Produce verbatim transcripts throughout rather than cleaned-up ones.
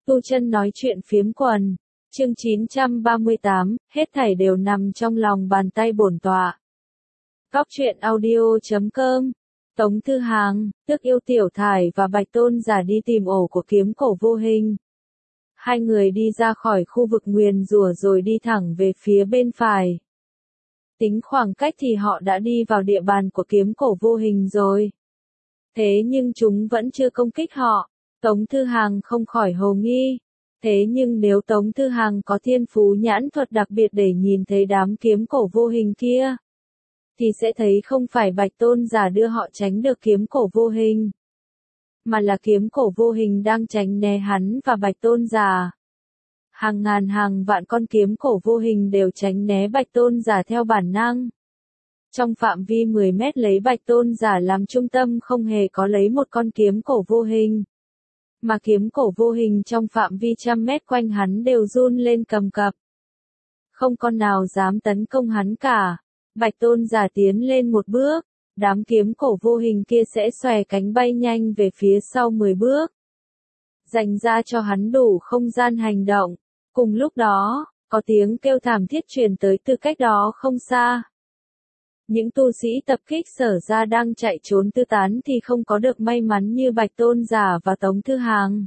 Tu Chân nói chuyện phiếm quần, chương chín trăm ba mươi tám, hết thảy đều nằm trong lòng bàn tay bổn tọa. Góc truyện audio chấm com. Tống Thư Hàng, tức Yêu Tiểu Thải và Bạch Tôn Giả đi tìm ổ của kiếm cổ vô hình. Hai người đi ra khỏi khu vực nguyền rủa rồi đi thẳng về phía bên phải. Tính khoảng cách thì họ đã đi vào địa bàn của kiếm cổ vô hình rồi. Thế nhưng chúng vẫn chưa công kích họ. Tống Thư Hàng không khỏi hồ nghi. Thế nhưng nếu Tống Thư Hàng có thiên phú nhãn thuật đặc biệt để nhìn thấy đám kiếm cổ vô hình kia, thì sẽ thấy không phải Bạch Tôn Giả đưa họ tránh được kiếm cổ vô hình, mà là kiếm cổ vô hình đang tránh né hắn và Bạch Tôn Giả. Hàng ngàn hàng vạn con kiếm cổ vô hình đều tránh né Bạch Tôn Giả theo bản năng. Trong phạm vi mười mét lấy Bạch Tôn Giả làm trung tâm không hề có lấy một con kiếm cổ vô hình. Mà kiếm cổ vô hình trong phạm vi trăm mét quanh hắn đều run lên cầm cập. Không con nào dám tấn công hắn cả. Bạch Tôn Giả tiến lên một bước, đám kiếm cổ vô hình kia sẽ xòe cánh bay nhanh về phía sau mười bước. Dành ra cho hắn đủ không gian hành động. Cùng lúc đó, có tiếng kêu thảm thiết truyền tới từ cách đó không xa. Những tu sĩ tập kích Sở ra đang chạy trốn tứ tán thì không có được may mắn như Bạch Tôn Giả và Tống Thư Hàng.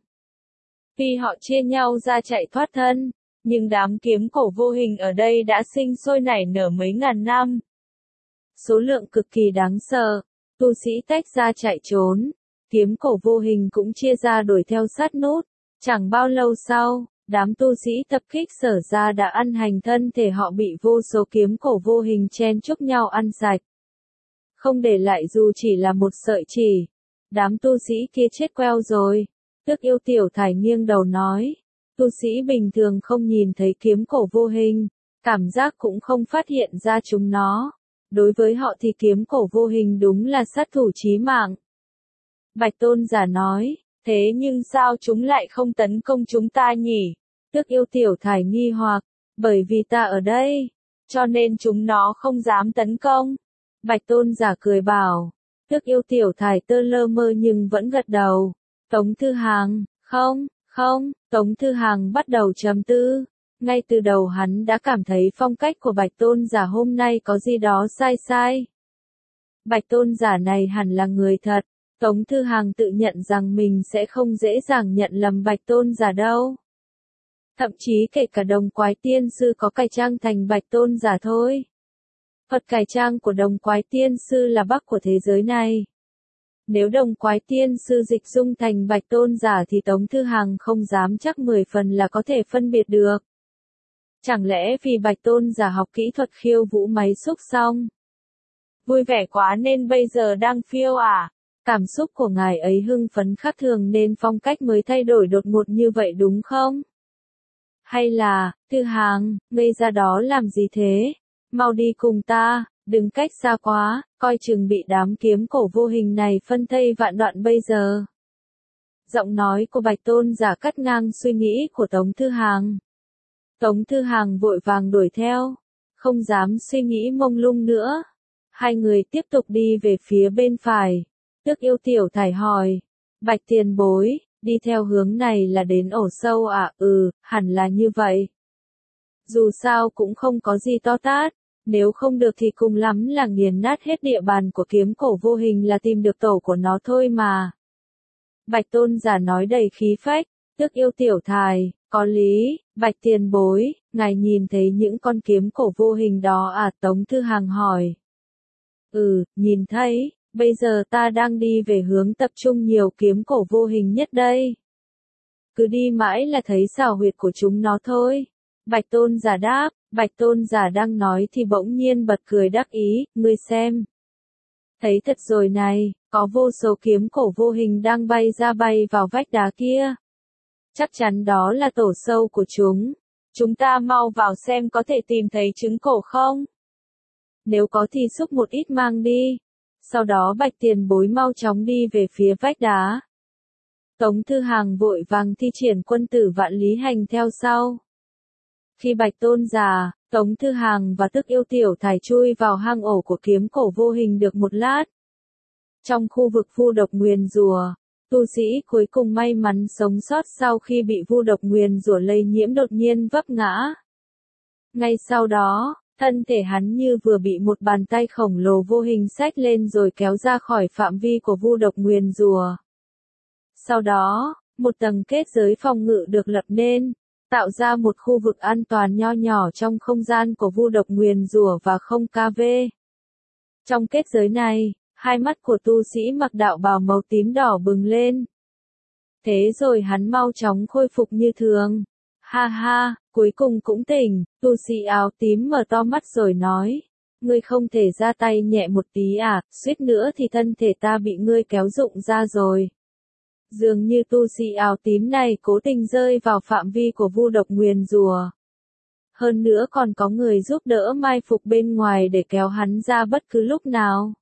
Vì họ chia nhau ra chạy thoát thân, nhưng đám kiếm cổ vô hình ở đây đã sinh sôi nảy nở mấy ngàn năm. Số lượng cực kỳ đáng sợ, tu sĩ tách ra chạy trốn, kiếm cổ vô hình cũng chia ra đuổi theo sát nút. Chẳng bao lâu sau, đám tu sĩ tập kích Sở ra đã ăn hành thân thể họ bị vô số kiếm cổ vô hình chen chúc nhau ăn sạch. Không để lại dù chỉ là một sợi chỉ. Đám tu sĩ kia chết queo rồi. Tức Yêu Tiểu Thải nghiêng đầu nói. Tu sĩ bình thường không nhìn thấy kiếm cổ vô hình, cảm giác cũng không phát hiện ra chúng nó. Đối với họ thì kiếm cổ vô hình đúng là sát thủ chí mạng. Bạch Tôn Giả nói, thế nhưng sao chúng lại không tấn công chúng ta nhỉ? Tức Yêu Tiểu Thải nghi hoặc, bởi vì ta ở đây, cho nên chúng nó không dám tấn công. Bạch Tôn Giả cười bảo, Tức Yêu Tiểu Thải tơ lơ mơ nhưng vẫn gật đầu. Tống Thư Hàng, không, không, Tống Thư Hàng bắt đầu trầm tư. Ngay từ đầu hắn đã cảm thấy phong cách của Bạch Tôn Giả hôm nay có gì đó sai sai. Bạch Tôn Giả này hẳn là người thật. Tống Thư Hàng tự nhận rằng mình sẽ không dễ dàng nhận lầm Bạch Tôn Giả đâu. Thậm chí kể cả Đồng Quái Tiên Sư có cải trang thành Bạch Tôn Giả thôi. Thuật cải trang của Đồng Quái Tiên Sư là bắc của thế giới này. Nếu Đồng Quái Tiên Sư dịch dung thành Bạch Tôn Giả thì Tống Thư Hàng không dám chắc mười phần là có thể phân biệt được. Chẳng lẽ vì Bạch Tôn Giả học kỹ thuật khiêu vũ máy xúc xong? Vui vẻ quá nên bây giờ đang phiêu à? Cảm xúc của ngài ấy hưng phấn khác thường nên phong cách mới thay đổi đột ngột như vậy đúng không? Hay là, Thư Hàng, ngây ra đó làm gì thế? Mau đi cùng ta, đừng cách xa quá, coi chừng bị đám kiếm cổ vô hình này phân thây vạn đoạn bây giờ. Giọng nói của Bạch Tôn Giả cắt ngang suy nghĩ của Tống Thư Hàng. Tống Thư Hàng vội vàng đuổi theo, không dám suy nghĩ mông lung nữa. Hai người tiếp tục đi về phía bên phải. Tức Yêu Tiểu Thải hỏi, Bạch tiền bối, đi theo hướng này là đến ổ sâu à? Ừ, hẳn là như vậy. Dù sao cũng không có gì to tát, nếu không được thì cùng lắm là nghiền nát hết địa bàn của kiếm cổ vô hình là tìm được tổ của nó thôi mà. Bạch Tôn Giả nói đầy khí phách. Tức Yêu Tiểu Thải, có lý, Bạch tiền bối, ngài nhìn thấy những con kiếm cổ vô hình đó à? Tống Thư Hàng hỏi. Ừ, nhìn thấy. Bây giờ ta đang đi về hướng tập trung nhiều kiếm cổ vô hình nhất đây. Cứ đi mãi là thấy xảo huyệt của chúng nó thôi. Bạch Tôn Giả đáp. Bạch Tôn Giả đang nói thì bỗng nhiên bật cười đắc ý, ngươi xem. Thấy thật rồi này, có vô số kiếm cổ vô hình đang bay ra bay vào vách đá kia. Chắc chắn đó là tổ sâu của chúng. Chúng ta mau vào xem có thể tìm thấy trứng cổ không? Nếu có thì xúc một ít mang đi. Sau đó Bạch tiền bối mau chóng đi về phía vách đá. Tống Thư Hàng vội vàng thi triển quân tử vạn lý hành theo sau. Khi Bạch Tôn Giả, Tống Thư Hàng và Tức Yêu Tiểu Thải chui vào hang ổ của kiếm cổ vô hình được một lát. Trong khu vực vu độc nguyền rùa, tu sĩ cuối cùng may mắn sống sót sau khi bị vu độc nguyền rủa lây nhiễm đột nhiên vấp ngã. Ngay sau đó, thân thể hắn như vừa bị một bàn tay khổng lồ vô hình xách lên rồi kéo ra khỏi phạm vi của vu độc nguyền rủa. Sau đó, một tầng kết giới phòng ngự được lập nên, tạo ra một khu vực an toàn nho nhỏ trong không gian của vu độc nguyền rủa và không ca vê. Trong kết giới này, hai mắt của tu sĩ mặc đạo bào màu tím đỏ bừng lên. Thế rồi hắn mau chóng khôi phục như thường. Ha ha, cuối cùng cũng tỉnh, tu sĩ áo tím mở to mắt rồi nói. Ngươi không thể ra tay nhẹ một tí à, suýt nữa thì thân thể ta bị ngươi kéo rụng ra rồi. Dường như tu sĩ áo tím này cố tình rơi vào phạm vi của vu độc nguyền rủa. Hơn nữa còn có người giúp đỡ mai phục bên ngoài để kéo hắn ra bất cứ lúc nào.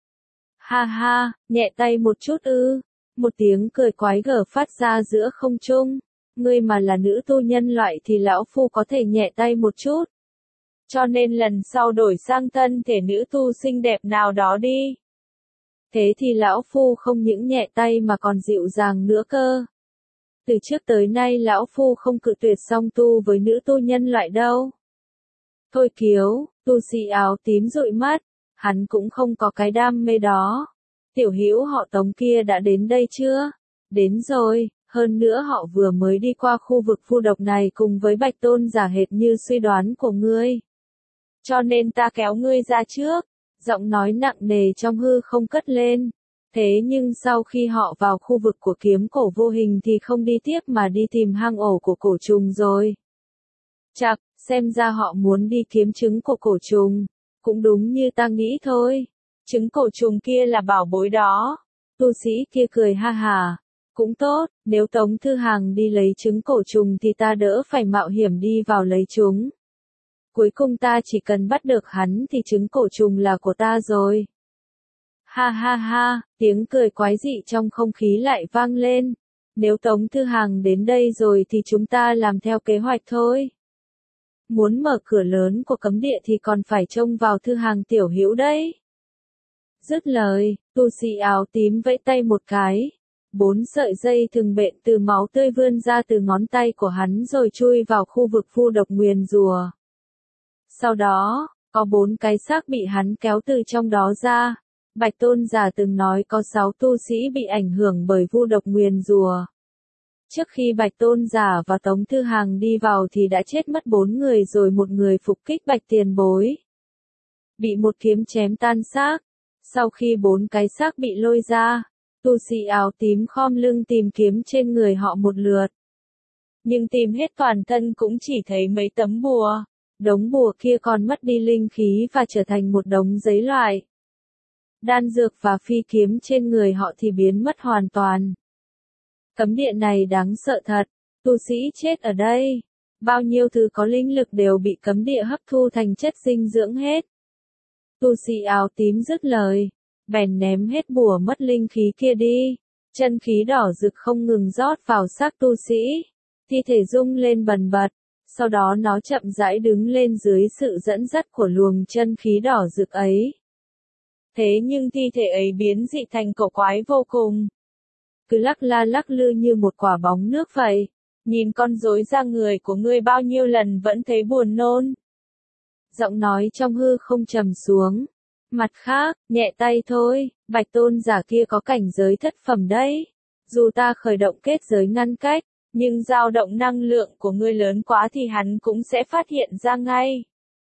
Ha ha, nhẹ tay một chút ư. Một tiếng cười quái gở phát ra giữa không trung. Ngươi mà là nữ tu nhân loại thì lão phu có thể nhẹ tay một chút. Cho nên lần sau đổi sang thân thể nữ tu xinh đẹp nào đó đi. Thế thì lão phu không những nhẹ tay mà còn dịu dàng nữa cơ. Từ trước tới nay lão phu không cự tuyệt song tu với nữ tu nhân loại đâu. Thôi kiếu, tu sĩ áo tím dụi mắt, hắn cũng không có cái đam mê đó. Tiểu hữu họ Tống kia đã đến đây chưa? Đến rồi, hơn nữa họ vừa mới đi qua khu vực vu độc này cùng với Bạch Tôn giả hệt như suy đoán của ngươi. Cho nên ta kéo ngươi ra trước. Giọng nói nặng nề trong hư không cất lên. Thế nhưng sau khi họ vào khu vực của kiếm cổ vô hình thì không đi tiếp mà đi tìm hang ổ của cổ trùng rồi. Chạc, xem ra họ muốn đi kiếm trứng của cổ trùng. Cũng đúng như ta nghĩ thôi. Trứng cổ trùng kia là bảo bối đó. Tu sĩ kia cười ha hà. Cũng tốt, nếu Tống Thư Hàng đi lấy trứng cổ trùng thì ta đỡ phải mạo hiểm đi vào lấy chúng. Cuối cùng ta chỉ cần bắt được hắn thì trứng cổ trùng là của ta rồi. Ha ha ha, tiếng cười quái dị trong không khí lại vang lên. Nếu Tống Thư Hàng đến đây rồi thì chúng ta làm theo kế hoạch thôi. Muốn mở cửa lớn của cấm địa thì còn phải trông vào Thư Hàng tiểu hữu đấy. Dứt lời, tu sĩ áo tím vẫy tay một cái. Bốn sợi dây thừng bện từ máu tươi vươn ra từ ngón tay của hắn rồi chui vào khu vực vu độc nguyền rùa. Sau đó, có bốn cái xác bị hắn kéo từ trong đó ra. Bạch Tôn giả từng nói có sáu tu sĩ bị ảnh hưởng bởi vu độc nguyền rùa. Trước khi Bạch Tôn giả và Tống Thư Hàng đi vào thì đã chết mất bốn người rồi một người phục kích Bạch Tiền Bối. Bị một kiếm chém tan xác. Sau khi bốn cái xác bị lôi ra, tu sĩ áo tím khom lưng tìm kiếm trên người họ một lượt. Nhưng tìm hết toàn thân cũng chỉ thấy mấy tấm bùa. Đống bùa kia còn mất đi linh khí và trở thành một đống giấy loại. Đan dược và phi kiếm trên người họ thì biến mất hoàn toàn. Cấm địa này đáng sợ thật, tu sĩ chết ở đây. Bao nhiêu thứ có linh lực đều bị cấm địa hấp thu thành chất dinh dưỡng hết. Tu sĩ áo tím dứt lời, bèn ném hết bùa mất linh khí kia đi. Chân khí đỏ rực không ngừng rót vào xác tu sĩ. Thi thể rung lên bần bật. Sau đó nó chậm rãi đứng lên dưới sự dẫn dắt của luồng chân khí đỏ rực ấy. Thế nhưng thi thể ấy biến dị thành cổ quái vô cùng. Cứ lắc la lắc lư như một quả bóng nước vậy. Nhìn con rối da người của ngươi bao nhiêu lần vẫn thấy buồn nôn. Giọng nói trong hư không trầm xuống. Mặt khác, nhẹ tay thôi, Bạch Tôn giả kia có cảnh giới thất phẩm đấy. Dù ta khởi động kết giới ngăn cách, nhưng dao động năng lượng của ngươi lớn quá thì hắn cũng sẽ phát hiện ra ngay.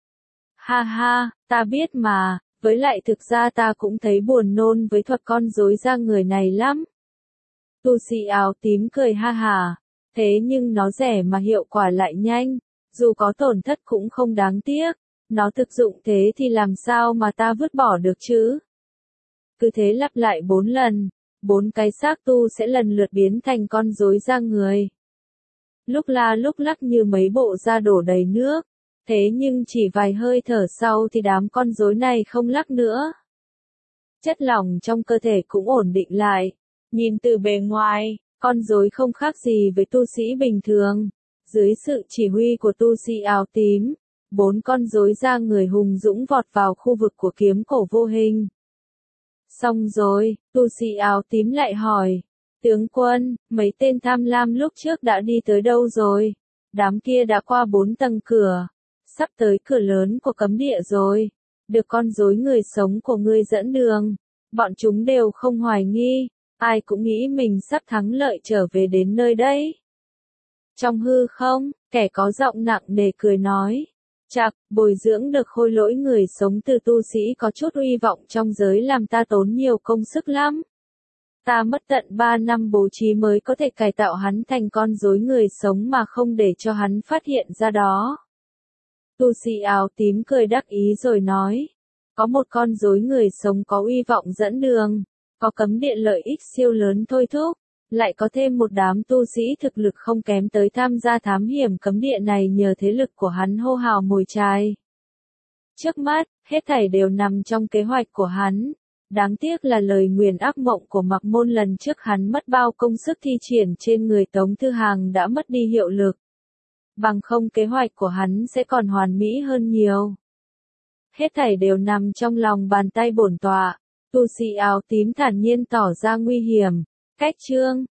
Ha ha, ta biết mà, với lại thực ra ta cũng thấy buồn nôn với thuật con rối da người này lắm. Tu sĩ áo tím cười ha hà, thế nhưng nó rẻ mà hiệu quả lại nhanh, dù có tổn thất cũng không đáng tiếc, nó thực dụng thế thì làm sao mà ta vứt bỏ được chứ. Cứ thế lặp lại bốn lần, bốn cái xác tu sẽ lần lượt biến thành con rối da người. Lúc la lúc lắc như mấy bộ da đổ đầy nước, thế nhưng chỉ vài hơi thở sau thì đám con rối này không lắc nữa. Chất lỏng trong cơ thể cũng ổn định lại, nhìn từ bề ngoài, con rối không khác gì với tu sĩ bình thường. Dưới sự chỉ huy của tu sĩ áo tím, bốn con rối da người hùng dũng vọt vào khu vực của kiếm cổ vô hình. Xong rồi, tu sĩ áo tím lại hỏi, Tướng quân, mấy tên tham lam lúc trước đã đi tới đâu rồi? Đám kia đã qua bốn tầng cửa, sắp tới cửa lớn của cấm địa rồi. Được con rối người sống của ngươi dẫn đường. Bọn chúng đều không hoài nghi, ai cũng nghĩ mình sắp thắng lợi trở về đến nơi đấy. Trong hư không, kẻ có giọng nặng nề cười nói. Chạc, bồi dưỡng được khôi lỗi người sống từ tu sĩ có chút uy vọng trong giới làm ta tốn nhiều công sức lắm. Ta mất tận ba năm bố trí mới có thể cải tạo hắn thành con rối người sống mà không để cho hắn phát hiện ra đó. Tu sĩ áo tím cười đắc ý rồi nói. Có một con rối người sống có uy vọng dẫn đường, có cấm địa lợi ích siêu lớn thôi thúc, lại có thêm một đám tu sĩ thực lực không kém tới tham gia thám hiểm cấm địa này nhờ thế lực của hắn hô hào mồi chài. Trước mắt, hết thảy đều nằm trong kế hoạch của hắn. Đáng tiếc là lời nguyền ác mộng của Mặc Môn lần trước hắn mất bao công sức thi triển trên người Tống Thư Hàng đã mất đi hiệu lực. Bằng không kế hoạch của hắn sẽ còn hoàn mỹ hơn nhiều. Hết thảy đều nằm trong lòng bàn tay bổn tọa. Tu sĩ áo tím thản nhiên tỏ ra nguy hiểm. Cách chương